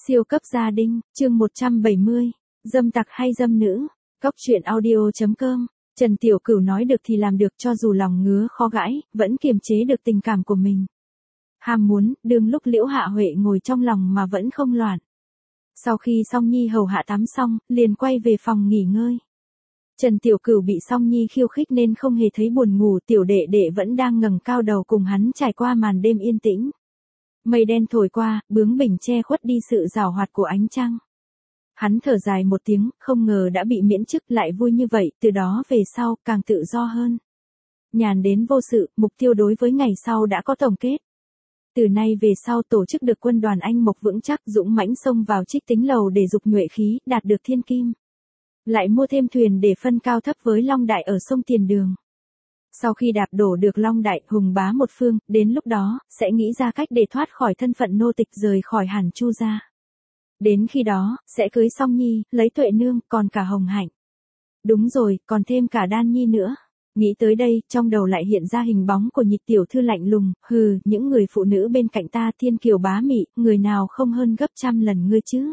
Siêu cấp gia đình, chương 170, dâm tặc hay dâm nữ, Cóc truyện audio.com, Trần Tiểu Cửu nói được thì làm được, cho dù lòng ngứa khó gãi, vẫn kiềm chế được tình cảm của mình. Ham muốn, đương lúc Liễu Hạ Huệ ngồi trong lòng mà vẫn không loạn. Sau khi Song Nhi hầu hạ tắm xong, liền quay về phòng nghỉ ngơi. Trần Tiểu Cửu bị Song Nhi khiêu khích nên không hề thấy buồn ngủ, tiểu đệ đệ vẫn đang ngẩng cao đầu cùng hắn trải qua màn đêm yên tĩnh. Mây đen thổi qua, bướng bỉnh che khuất đi sự rào hoạt của ánh trăng. Hắn thở dài một tiếng, không ngờ đã bị miễn chức, lại vui như vậy, từ đó về sau, càng tự do hơn. Nhàn đến vô sự, mục tiêu đối với ngày sau đã có tổng kết. Từ nay về sau tổ chức được quân đoàn Anh Mộc vững chắc, dũng mãnh xông vào Trích Tính Lầu để dục nhuệ khí, đạt được thiên kim. Lại mua thêm thuyền để phân cao thấp với Long Đại ở sông Tiền Đường. Sau khi đạp đổ được Long Đại, hùng bá một phương, đến lúc đó, sẽ nghĩ ra cách để thoát khỏi thân phận nô tịch, rời khỏi Hàn Chu gia. Đến khi đó, sẽ cưới Song Nhi, lấy Tuệ Nương, còn cả Hồng Hạnh. Đúng rồi, còn thêm cả Đan Nhi nữa. Nghĩ tới đây, trong đầu lại hiện ra hình bóng của Nhị tiểu thư lạnh lùng, hừ, những người phụ nữ bên cạnh ta thiên kiều bá mị, người nào không hơn gấp trăm lần ngươi chứ?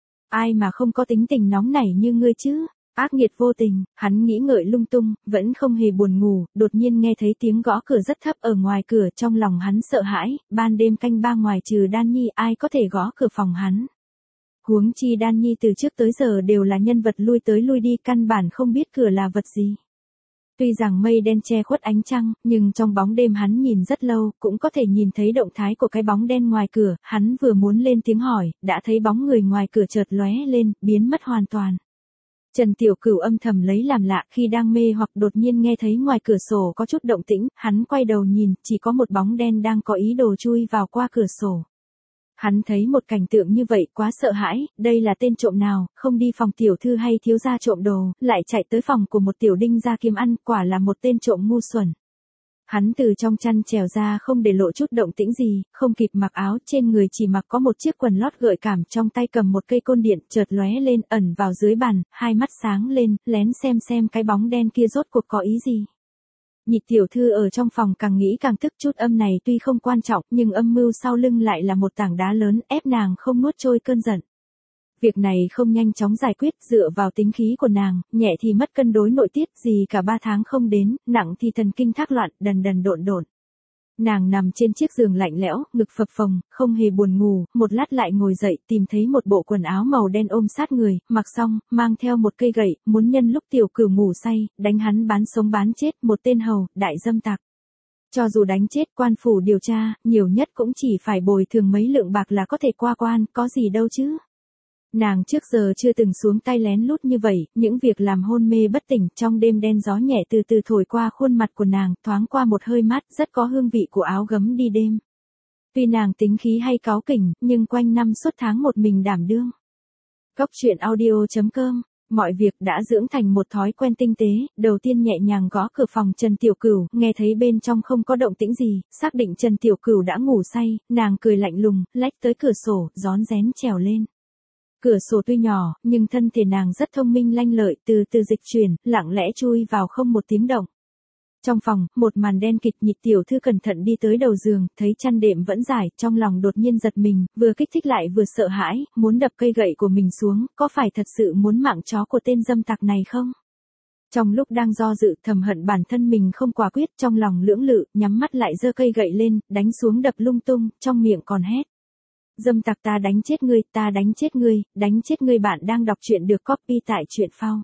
Ai mà không có tính tình nóng nảy như ngươi chứ? Ác nghiệt vô tình, hắn nghĩ ngợi lung tung, vẫn không hề buồn ngủ, đột nhiên nghe thấy tiếng gõ cửa rất thấp ở ngoài cửa, trong lòng hắn sợ hãi, ban đêm canh ba ngoài trừ Đan Nhi ai có thể gõ cửa phòng hắn. Huống chi Đan Nhi từ trước tới giờ đều là nhân vật lui tới lui đi, căn bản không biết cửa là vật gì. Tuy rằng mây đen che khuất ánh trăng, nhưng trong bóng đêm hắn nhìn rất lâu, cũng có thể nhìn thấy động thái của cái bóng đen ngoài cửa, hắn vừa muốn lên tiếng hỏi, đã thấy bóng người ngoài cửa chợt lóe lên, biến mất hoàn toàn. Trần Tiểu Cửu âm thầm lấy làm lạ, khi đang mê hoặc đột nhiên nghe thấy ngoài cửa sổ có chút động tĩnh, hắn quay đầu nhìn, chỉ có một bóng đen đang có ý đồ chui vào qua cửa sổ. Hắn thấy một cảnh tượng như vậy quá sợ hãi, đây là tên trộm nào, không đi phòng tiểu thư hay thiếu gia trộm đồ, lại chạy tới phòng của một tiểu đinh gia kiếm ăn, quả là một tên trộm ngu xuẩn. Hắn từ trong chăn trèo ra không để lộ chút động tĩnh gì, không kịp mặc áo, trên người chỉ mặc có một chiếc quần lót gợi cảm, trong tay cầm một cây côn điện, chợt lóe lên, ẩn vào dưới bàn, hai mắt sáng lên, lén xem cái bóng đen kia rốt cuộc có ý gì. Nhị tiểu thư ở trong phòng càng nghĩ càng tức, chút âm này tuy không quan trọng, nhưng âm mưu sau lưng lại là một tảng đá lớn, ép nàng không nuốt trôi cơn giận. Việc này không nhanh chóng giải quyết, dựa vào tính khí của nàng, nhẹ thì mất cân đối nội tiết, gì cả 3 tháng không đến, nặng thì thần kinh thác loạn, đần đần độn độn. Nàng nằm trên chiếc giường lạnh lẽo, ngực phập phồng, không hề buồn ngủ, một lát lại ngồi dậy, tìm thấy một bộ quần áo màu đen ôm sát người, mặc xong, mang theo một cây gậy, muốn nhân lúc Tiểu Cửu ngủ say, đánh hắn bán sống bán chết, một tên hầu, đại dâm tặc. Cho dù đánh chết, quan phủ điều tra, nhiều nhất cũng chỉ phải bồi thường mấy lượng bạc là có thể qua quan, có gì đâu chứ. Nàng trước giờ chưa từng xuống tay lén lút như vậy, những việc làm hôn mê bất tỉnh, trong đêm đen gió nhẹ từ từ thổi qua khuôn mặt của nàng, thoáng qua một hơi mát, rất có hương vị của áo gấm đi đêm. Tuy nàng tính khí hay cáu kỉnh, nhưng quanh năm suốt tháng một mình đảm đương. Cóc truyện audio.com, mọi việc đã dưỡng thành một thói quen tinh tế, đầu tiên nhẹ nhàng gõ cửa phòng Trần Tiểu Cửu, nghe thấy bên trong không có động tĩnh gì, xác định Trần Tiểu Cửu đã ngủ say, nàng cười lạnh lùng, lách tới cửa sổ, rón rén trèo lên. Cửa sổ tuy nhỏ, nhưng thân thể nàng rất thông minh lanh lợi, từ từ dịch chuyển, lặng lẽ chui vào không một tiếng động. Trong phòng, một màn đen kịt, Nhị tiểu thư cẩn thận đi tới đầu giường, thấy chăn đệm vẫn rải, trong lòng đột nhiên giật mình, vừa kích thích lại vừa sợ hãi, muốn đập cây gậy của mình xuống, có phải thật sự muốn mạng chó của tên dâm tặc này không? Trong lúc đang do dự, thầm hận bản thân mình không quả quyết, trong lòng lưỡng lự, nhắm mắt lại giơ cây gậy lên, đánh xuống đập lung tung, trong miệng còn hét. Dâm tặc, ta đánh chết ngươi, ta đánh chết ngươi. Bạn đang đọc truyện được copy tại truyện phao.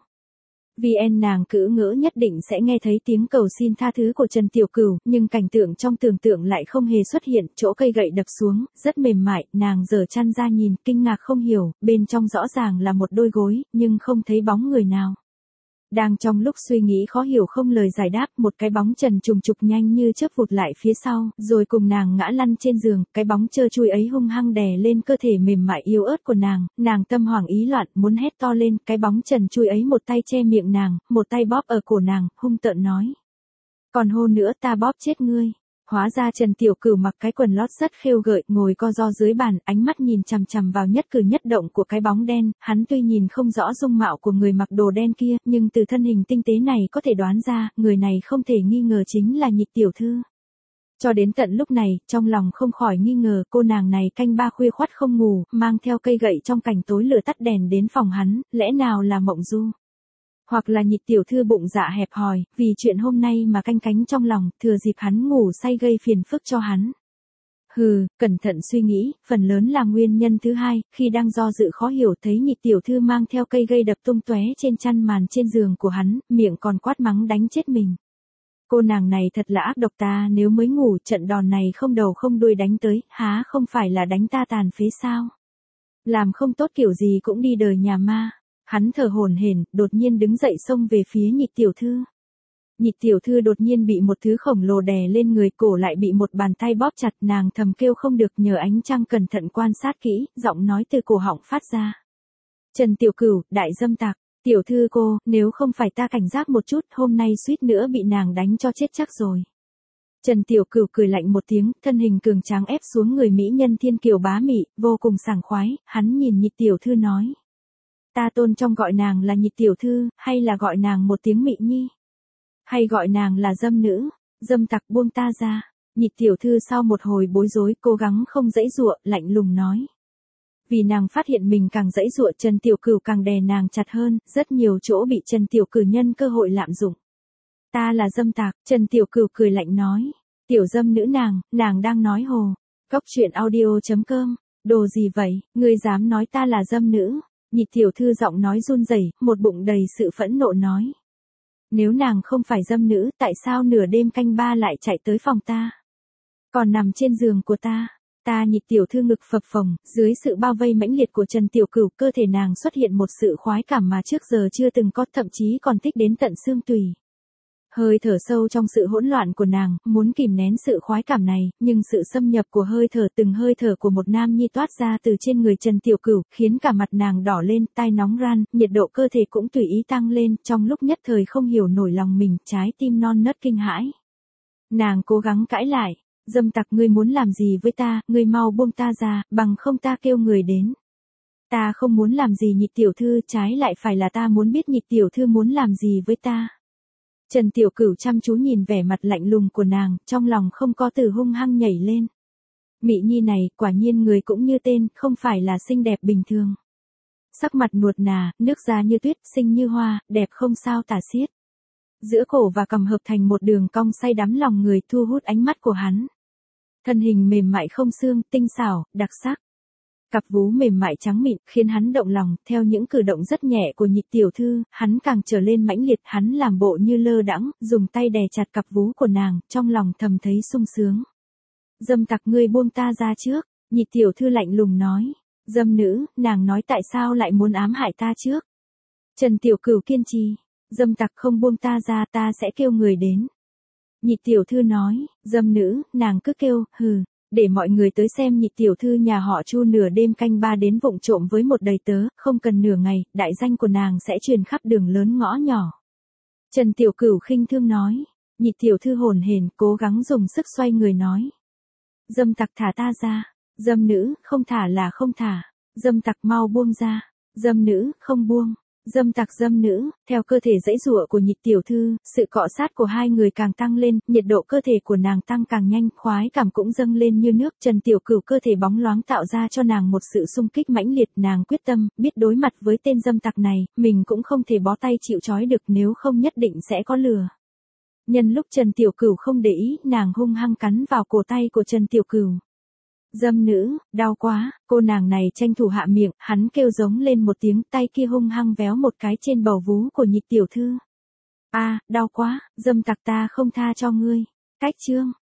VN. Nàng cứ ngỡ nhất định sẽ nghe thấy tiếng cầu xin tha thứ của Trần Tiểu Cửu, nhưng cảnh tượng trong tưởng tượng lại không hề xuất hiện, chỗ cây gậy đập xuống, rất mềm mại, nàng giở chăn ra nhìn, kinh ngạc không hiểu, bên trong rõ ràng là một đôi gối, nhưng không thấy bóng người nào. Đang trong lúc suy nghĩ khó hiểu không lời giải đáp, một cái bóng trần trùng trục nhanh như chớp vụt lại phía sau, rồi cùng nàng ngã lăn trên giường, cái bóng trơ trụi ấy hung hăng đè lên cơ thể mềm mại yếu ớt của nàng tâm hoảng ý loạn, muốn hét to lên, cái bóng trần trụi ấy một tay che miệng nàng, một tay bóp ở cổ nàng, hung tợn nói. Còn hôn nữa ta bóp chết ngươi. Hóa ra Trần Tiểu Cửu mặc cái quần lót rất khêu gợi, ngồi co ro dưới bàn, ánh mắt nhìn chằm chằm vào nhất cử nhất động của cái bóng đen, hắn tuy nhìn không rõ dung mạo của người mặc đồ đen kia, nhưng từ thân hình tinh tế này có thể đoán ra, người này không thể nghi ngờ chính là Nhị tiểu thư. Cho đến tận lúc này, trong lòng không khỏi nghi ngờ cô nàng này canh ba khuya khoắt không ngủ, mang theo cây gậy trong cảnh tối lửa tắt đèn đến phòng hắn, lẽ nào là mộng du? Hoặc là Nhị tiểu thư bụng dạ hẹp hòi, vì chuyện hôm nay mà canh cánh trong lòng, thừa dịp hắn ngủ say gây phiền phức cho hắn. Cẩn thận suy nghĩ, phần lớn là nguyên nhân thứ hai, khi đang do dự khó hiểu thấy Nhị tiểu thư mang theo cây gây đập tung tóe trên chăn màn trên giường của hắn, miệng còn quát mắng đánh chết mình. Cô nàng này thật là ác độc, ta nếu mới ngủ trận đòn này không đầu không đuôi đánh tới, há không phải là đánh ta tàn phế sao? Làm không tốt kiểu gì cũng đi đời nhà ma. Hắn thở hổn hển, đột nhiên đứng dậy xông về phía Nhị tiểu thư. Nhị tiểu thư đột nhiên bị một thứ khổng lồ đè lên người, cổ lại bị một bàn tay bóp chặt, nàng thầm kêu không được, nhờ ánh trăng cẩn thận quan sát kỹ, giọng nói từ cổ họng phát ra. Trần Tiểu Cửu, đại dâm tặc, tiểu thư cô, nếu không phải ta cảnh giác một chút, hôm nay suýt nữa bị nàng đánh cho chết chắc rồi. Trần Tiểu Cửu cười lạnh một tiếng, thân hình cường tráng ép xuống người mỹ nhân thiên kiều bá mị, vô cùng sảng khoái, hắn nhìn Nhị tiểu thư nói. Ta tôn trọng gọi nàng là Nhị tiểu thư, hay là gọi nàng một tiếng Mị Nhi? Hay gọi nàng là dâm nữ? Dâm tặc, buông ta ra. Nhị tiểu thư sau một hồi bối rối, cố gắng không giãy giụa, lạnh lùng nói. Vì nàng phát hiện mình càng giãy giụa, Trần Tiểu Cửu càng đè nàng chặt hơn, rất nhiều chỗ bị Trần Tiểu Cửu nhân cơ hội lạm dụng. Ta là dâm tặc, Trần Tiểu Cửu cười lạnh nói. Tiểu dâm nữ nàng đang nói hồ. Cóc truyện audio.com. Đồ gì vậy, ngươi dám nói ta là dâm nữ? Nhị tiểu thư giọng nói run rẩy, một bụng đầy sự phẫn nộ nói. Nếu nàng không phải dâm nữ, tại sao nửa đêm canh ba lại chạy tới phòng ta? Còn nằm trên giường của ta. Nhị tiểu thư ngực phập phồng, dưới sự bao vây mãnh liệt của Trần Tiểu Cửu, cơ thể nàng xuất hiện một sự khoái cảm mà trước giờ chưa từng có, thậm chí còn thích đến tận xương tủy. Hơi thở sâu trong sự hỗn loạn của nàng, muốn kìm nén sự khoái cảm này, nhưng sự xâm nhập của hơi thở, từng hơi thở của một nam nhi toát ra từ trên người Trần Tiểu Cửu, khiến cả mặt nàng đỏ lên, tai nóng ran, nhiệt độ cơ thể cũng tùy ý tăng lên, trong lúc nhất thời không hiểu nổi lòng mình, trái tim non nớt kinh hãi. Nàng cố gắng cãi lại, dâm tặc, ngươi muốn làm gì với ta, ngươi mau buông ta ra, bằng không ta kêu người đến. Ta không muốn làm gì Nhị tiểu thư, trái lại phải là ta muốn biết Nhị tiểu thư muốn làm gì với ta. Trần Tiểu Cửu chăm chú nhìn vẻ mặt lạnh lùng của nàng, trong lòng không có từ hung hăng nhảy lên. Mị Nhi này, quả nhiên người cũng như tên, không phải là xinh đẹp bình thường. Sắc mặt nuột nà, nước da như tuyết, xinh như hoa, đẹp không sao tả xiết. Giữa cổ và cằm hợp thành một đường cong say đắm lòng người, thu hút ánh mắt của hắn. Thân hình mềm mại không xương, tinh xảo, đặc sắc. Cặp vú mềm mại trắng mịn, khiến hắn động lòng, theo những cử động rất nhẹ của Nhị tiểu thư, hắn càng trở lên mãnh liệt, hắn làm bộ như lơ đãng, dùng tay đè chặt cặp vú của nàng, trong lòng thầm thấy sung sướng. Dâm tặc, ngươi buông ta ra trước, Nhị tiểu thư lạnh lùng nói. Dâm nữ, nàng nói tại sao lại muốn ám hại ta trước? Trần Tiểu Cửu kiên trì. Dâm tặc, không buông ta ra, ta sẽ kêu người đến. Nhị tiểu thư nói, dâm nữ, nàng cứ kêu, để mọi người tới xem. Nhị tiểu thư nhà họ Chu nửa đêm canh ba đến vụng trộm với một đầy tớ, không cần nửa ngày, đại danh của nàng sẽ truyền khắp đường lớn ngõ nhỏ. Trần Tiểu Cửu khinh thương nói. Nhị tiểu thư hồn hển, cố gắng dùng sức xoay người nói. Dâm tặc, thả ta ra. Dâm nữ, không thả là không thả. Dâm tặc, mau buông ra. Dâm nữ, không buông. Dâm tặc, dâm nữ, theo cơ thể giãy giụa của Nhị tiểu thư, sự cọ sát của hai người càng tăng lên, nhiệt độ cơ thể của nàng tăng càng nhanh, khoái cảm cũng dâng lên như nước. Trần Tiểu Cửu cơ thể bóng loáng tạo ra cho nàng một sự xung kích mãnh liệt, nàng quyết tâm, biết đối mặt với tên dâm tặc này, mình cũng không thể bó tay chịu trói được, nếu không nhất định sẽ có lừa. Nhân lúc Trần Tiểu Cửu không để ý, nàng hung hăng cắn vào cổ tay của Trần Tiểu Cửu. Dâm nữ, đau quá, cô nàng này tranh thủ hạ miệng, hắn kêu giống lên một tiếng, tay kia hung hăng véo một cái trên bầu vú của Nhị tiểu thư. Đau quá, dâm tặc, ta không tha cho ngươi. Cách chương.